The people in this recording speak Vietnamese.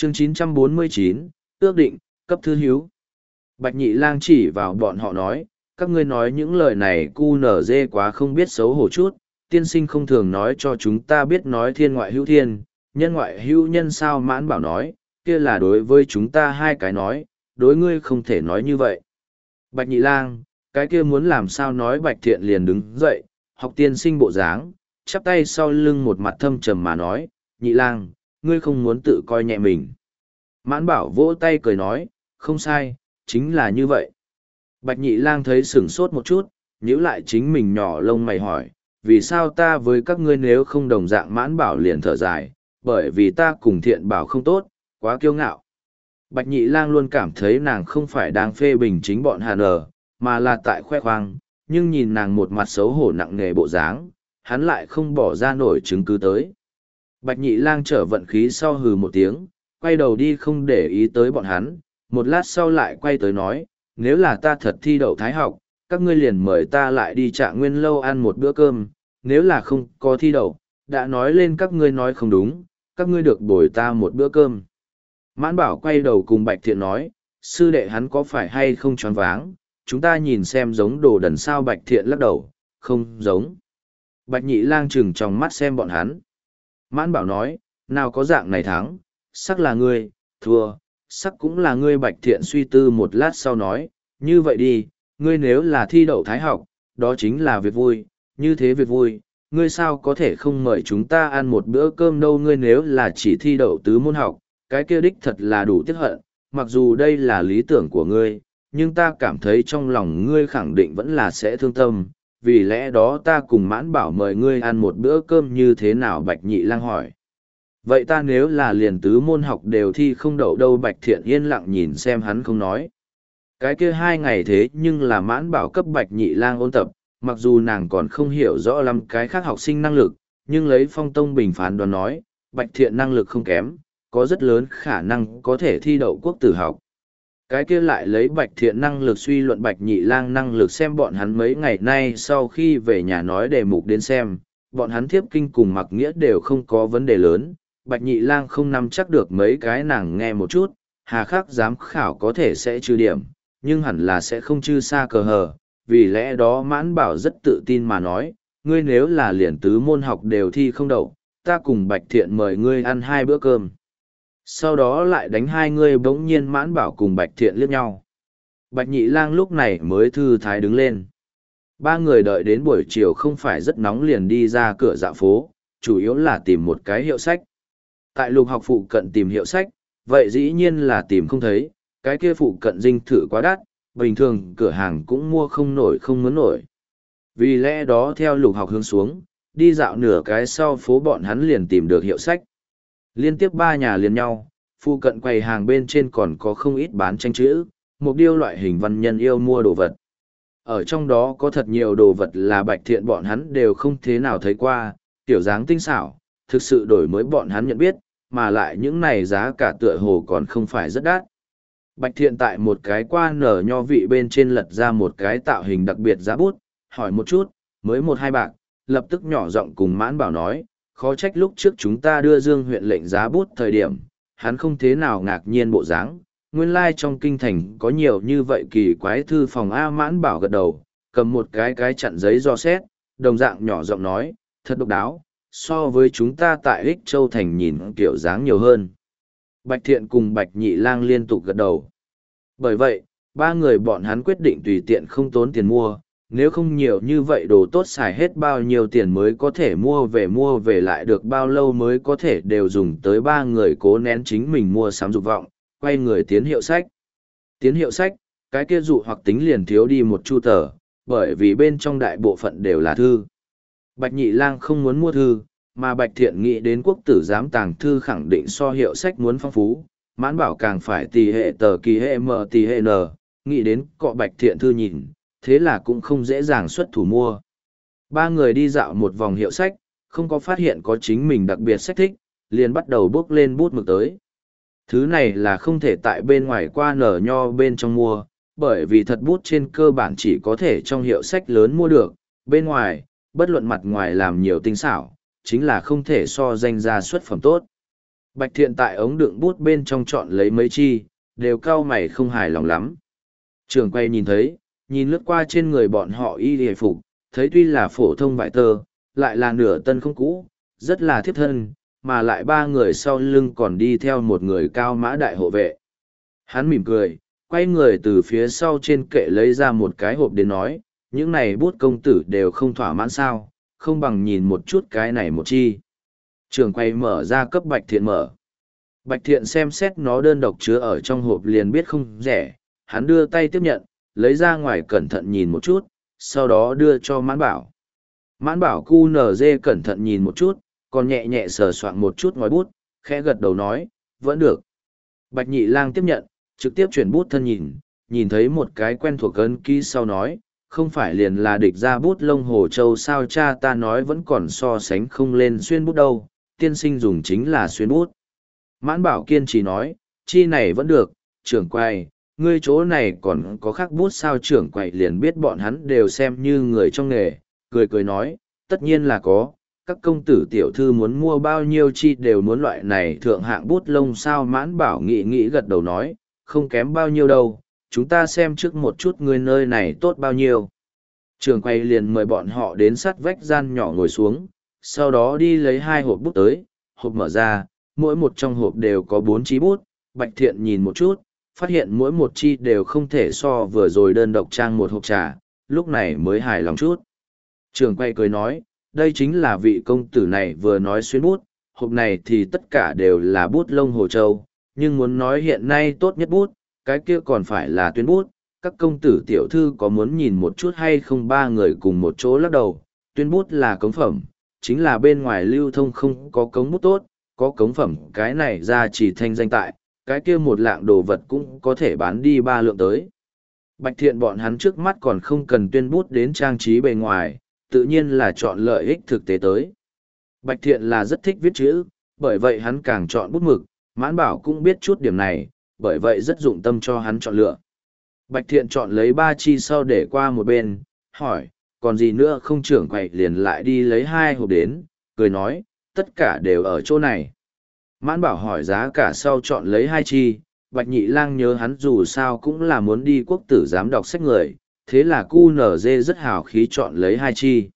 Chương 949, ước định, cấp thư hiếu. Bạch Nhị Lang chỉ vào bọn họ nói, các ngươi nói những lời này cu nở dê quá không biết xấu hổ chút, tiên sinh không thường nói cho chúng ta biết nói thiên ngoại hữu thiên, nhân ngoại hữu nhân sao. Mãn Bảo nói, kia là đối với chúng ta hai cái nói, đối ngươi không thể nói như vậy. Bạch Nhị Lang, cái kia muốn làm sao nói. Bạch Thiện liền đứng dậy, học tiên sinh bộ dáng, chắp tay sau lưng một mặt thâm trầm mà nói, Nhị Lang, ngươi không muốn tự coi nhẹ mình. Mãn Bảo vỗ tay cười nói, không sai, chính là như vậy. Bạch Nhị Lang thấy sửng sốt một chút, nhíu lại chính mình nhỏ lông mày hỏi, vì sao ta với các ngươi nếu không đồng dạng. Mãn Bảo liền thở dài, bởi vì ta cùng Thiện Bảo không tốt, quá kiêu ngạo. Bạch Nhị Lang luôn cảm thấy nàng không phải đang phê bình chính bọn Hàn ở, mà là tại khoe khoang, nhưng nhìn nàng một mặt xấu hổ nặng nề bộ dáng, hắn lại không bỏ ra nổi chứng cứ tới. Bạch Nhị Lang trở vận khí sau hừ một tiếng, quay đầu đi không để ý tới bọn hắn, một lát sau lại quay tới nói, nếu là ta thật thi đậu thái học, các ngươi liền mời ta lại đi Trạng Nguyên lâu ăn một bữa cơm, nếu là không có thi đậu, đã nói lên các ngươi nói không đúng, các ngươi được bồi ta một bữa cơm. Mãn Bảo quay đầu cùng Bạch Thiện nói, sư đệ hắn có phải hay không choáng váng, chúng ta nhìn xem giống đồ đần sao. Bạch Thiện lắc đầu, không giống. Bạch Nhị Lang chừng trong mắt xem bọn hắn. Mãn Bảo nói, nào có dạng này thắng, sắc là ngươi, thua, sắc cũng là ngươi. Bạch Thiện suy tư một lát sau nói, như vậy đi, ngươi nếu là thi đậu thái học, đó chính là việc vui, như thế việc vui, ngươi sao có thể không mời chúng ta ăn một bữa cơm đâu. Ngươi nếu là chỉ thi đậu tứ môn học, cái kia đích thật là đủ tiếc hận, mặc dù đây là lý tưởng của ngươi, nhưng ta cảm thấy trong lòng ngươi khẳng định vẫn là sẽ thương tâm, vì lẽ đó ta cùng Mãn Bảo mời ngươi ăn một bữa cơm như thế nào. Bạch Nhị Lang hỏi. Vậy ta nếu là liền tứ môn học đều thi không đậu đâu. Bạch Thiện yên lặng nhìn xem hắn không nói. Cái kia 2 ngày thế nhưng là Mãn Bảo cấp Bạch Nhị Lang ôn tập, mặc dù nàng còn không hiểu rõ lắm cái khác học sinh năng lực, nhưng lấy Phong Tông bình phán đoán nói, Bạch Thiện năng lực không kém, có rất lớn khả năng có thể thi đậu quốc tử học. Cái kia lại lấy Bạch Thiện năng lực suy luận Bạch Nhị Lang năng lực xem bọn hắn mấy ngày nay sau khi về nhà nói đề mục đến xem, bọn hắn thiếp kinh cùng mặc nghĩa đều không có vấn đề lớn. Bạch Nhị Lang không nắm chắc được mấy cái nàng nghe một chút, hà khắc giám khảo có thể sẽ trừ điểm, nhưng hẳn là sẽ không trừ xa cờ hờ, vì lẽ đó Mãn Bảo rất tự tin mà nói, ngươi nếu là liền tứ môn học đều thi không đậu, ta cùng Bạch Thiện mời ngươi ăn 2 bữa cơm. Sau đó lại đánh hai người. Bỗng nhiên Mãn Bảo cùng Bạch Thiện liếc nhau. Bạch Nhị Lang lúc này mới thư thái đứng lên. 3 người đợi đến buổi chiều không phải rất nóng liền đi ra cửa dạo phố, chủ yếu là tìm một cái hiệu sách. Tại Lục học phụ cận tìm hiệu sách, vậy dĩ nhiên là tìm không thấy, cái kia phụ cận dinh thự quá đắt, bình thường cửa hàng cũng mua không nổi không muốn nổi. Vì lẽ đó theo Lục học hướng xuống, đi dạo nửa cái sau phố bọn hắn liền tìm được hiệu sách. Liên tiếp 3 nhà liền nhau, phụ cận quầy hàng bên trên còn có không ít bán tranh chữ, một điêu loại hình văn nhân yêu mua đồ vật. Ở trong đó có thật nhiều đồ vật là Bạch Thiện bọn hắn đều không thế nào thấy qua, tiểu dáng tinh xảo, thực sự đổi mới bọn hắn nhận biết, mà lại những này giá cả tựa hồ còn không phải rất đắt. Bạch Thiện tại một cái qua nở nho vị bên trên lật ra một cái tạo hình đặc biệt giá bút, hỏi một chút, mới 1-2 bạc, lập tức nhỏ giọng cùng Mãn Bảo nói, khó trách lúc trước chúng ta đưa Dương huyện lệnh giá bút thời điểm, hắn không thế nào ngạc nhiên bộ dáng. Nguyên lai trong kinh thành có nhiều như vậy kỳ quái thư phòng. A. Mãn Bảo gật đầu, cầm một cái chặn giấy do xét, đồng dạng nhỏ giọng nói, thật độc đáo, so với chúng ta tại Ích Châu Thành nhìn kiểu dáng nhiều hơn. Bạch Thiện cùng Bạch Nhị Lang liên tục gật đầu. Bởi vậy, 3 người bọn hắn quyết định tùy tiện không tốn tiền mua, nếu không nhiều như vậy đồ tốt xài hết bao nhiêu tiền mới có thể mua về lại được bao lâu mới có thể đều dùng tới. 3 người cố nén chính mình mua sắm dục vọng, quay người tiến hiệu sách. Tiến hiệu sách, cái kia dụ hoặc tính liền thiếu đi một chu tờ, bởi vì bên trong đại bộ phận đều là thư. Bạch Nhị Lang không muốn mua thư, mà Bạch Thiện nghĩ đến quốc tử giám tàng thư khẳng định so hiệu sách muốn phong phú, Mãn Bảo càng phải tì hệ tờ kỳ hệ mở tì hệ nờ, nghĩ đến cọ Bạch Thiện thư nhìn, thế là cũng không dễ dàng xuất thủ mua. 3 người đi dạo một vòng hiệu sách, không có phát hiện có chính mình đặc biệt sách thích, liền bắt đầu bước lên bút mực tới. Thứ này là không thể tại bên ngoài qua nở nho bên trong mua, bởi vì thật bút trên cơ bản chỉ có thể trong hiệu sách lớn mua được, bên ngoài, bất luận mặt ngoài làm nhiều tinh xảo, chính là không thể so danh ra xuất phẩm tốt. Bạch Thiện tại ống đựng bút bên trong chọn lấy mấy chi, đều cau mày không hài lòng lắm. Trường quay nhìn thấy, nhìn lướt qua trên người bọn họ y hề phục, thấy tuy là phổ thông vải tơ, lại là nửa tân không cũ, rất là thiếp thân, mà lại ba người sau lưng còn đi theo một người cao mã đại hộ vệ. Hắn mỉm cười, quay người từ phía sau trên kệ lấy ra một cái hộp đến nói, những này bút công tử đều không thỏa mãn sao, không bằng nhìn một chút cái này một chi. Trường quay mở ra cấp Bạch Thiện mở. Bạch Thiện xem xét nó đơn độc chứa ở trong hộp liền biết không rẻ, hắn đưa tay tiếp nhận, lấy ra ngoài cẩn thận nhìn một chút, sau đó đưa cho Mãn Bảo. Mãn Bảo QNZ cẩn thận nhìn một chút, còn nhẹ nhẹ sờ soạng một chút ngòi bút, khẽ gật đầu nói, vẫn được. Bạch Nhị Lang tiếp nhận, trực tiếp chuyển bút thân nhìn thấy một cái quen thuộc ấn ký sau nói, không phải liền là địch ra bút lông hồ châu sao cha ta nói vẫn còn so sánh không lên xuyên bút đâu, tiên sinh dùng chính là xuyên bút. Mãn Bảo kiên trì nói, chi này vẫn được, trưởng quầy, ngươi chỗ này còn có khắc bút sao trưởng quầy liền biết bọn hắn đều xem như người trong nghề, cười cười nói, tất nhiên là có, các công tử tiểu thư muốn mua bao nhiêu chi đều muốn loại này thượng hạng bút lông sao. Mãn Bảo nghĩ gật đầu nói, không kém bao nhiêu đâu, chúng ta xem trước một chút ngươi nơi này tốt bao nhiêu. Trường quay liền mời bọn họ đến sát vách gian nhỏ ngồi xuống, sau đó đi lấy hai hộp bút tới, hộp mở ra, mỗi một trong hộp đều có 4 chi bút. Bạch Thiện nhìn một chút, phát hiện mỗi một chi đều không thể so vừa rồi đơn độc trang một hộp trà, lúc này mới hài lòng chút. Trường quay cười nói, đây chính là vị công tử này vừa nói xuyên bút, hộp này thì tất cả đều là bút lông hồ châu, nhưng muốn nói hiện nay tốt nhất bút, cái kia còn phải là tuyến bút. Các công tử tiểu thư có muốn nhìn một chút hay không? Ba người cùng một chỗ lắc đầu, tuyên bút là cống phẩm, chính là bên ngoài lưu thông không có cống bút tốt, có cống phẩm cái này ra chỉ thanh danh tại, cái kia một lạng đồ vật cũng có thể bán đi 3 lượng tới. Bạch Thiện bọn hắn trước mắt còn không cần tuyên bút đến trang trí bề ngoài, tự nhiên là chọn lợi ích thực tế tới. Bạch Thiện là rất thích viết chữ, bởi vậy hắn càng chọn bút mực, Mãn Bảo cũng biết chút điểm này, bởi vậy rất dụng tâm cho hắn chọn lựa. Bạch Thiện chọn lấy 3 chi sau để qua một bên, hỏi, còn gì nữa không? Trưởng quầy liền lại đi lấy 2 hộp đến, cười nói, tất cả đều ở chỗ này. Mãn Bảo hỏi giá cả sau chọn lấy 2 chi, Bạch Nhị Lang nhớ hắn dù sao cũng là muốn đi quốc tử giám đọc sách người, thế là QNZ rất hào khí chọn lấy 2 chi.